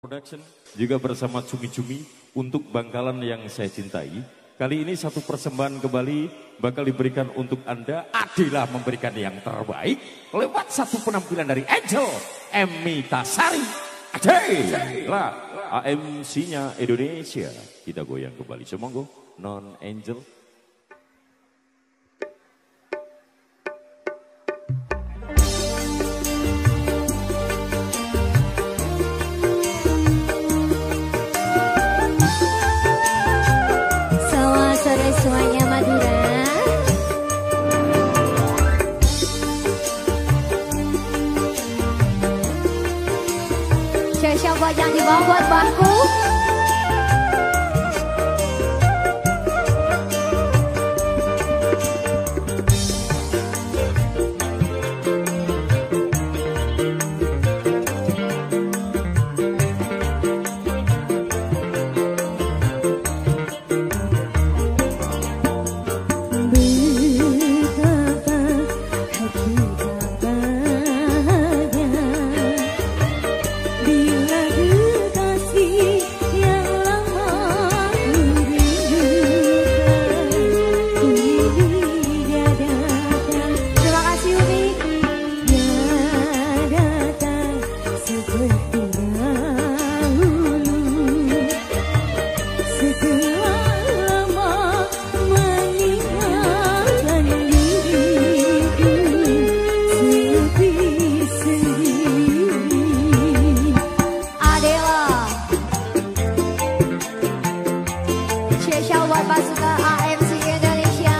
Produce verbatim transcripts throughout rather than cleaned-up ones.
Production juga bersama Cumi-Cumi untuk Bangkalan yang saya cintai. Kali ini satu persembahan kembali bakal diberikan untuk Anda. Adalah memberikan yang terbaik lewat satu penampilan dari Angel Emita Sari. Adalah A M C-nya Indonesia. Kita goyang kembali. Semoga non Angel. Semuanya Madura. Siapa yang dibawa buat bangku? Masuk ke A M C Indonesia.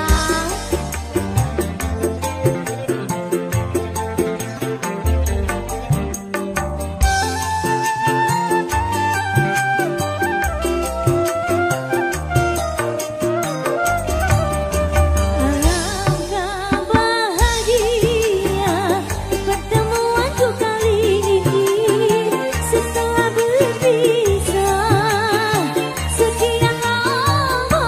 Alangkah bahagia pertemuanku kali ini setelah berpisah sekian lama.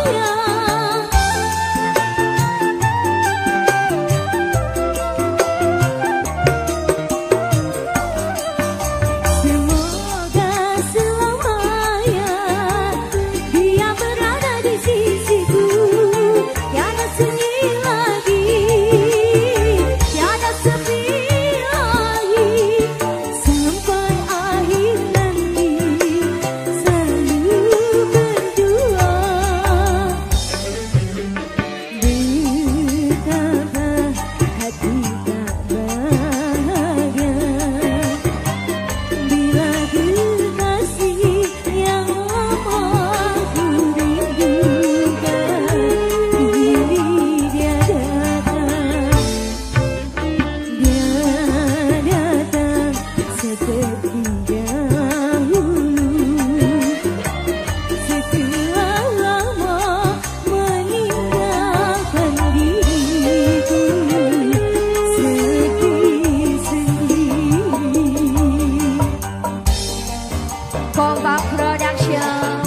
Kompak Production,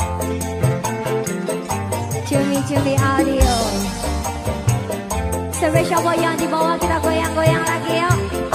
Cumi-Cumi Audio. Spesial boy yang dibawa, kita goyang-goyang lagi yuk.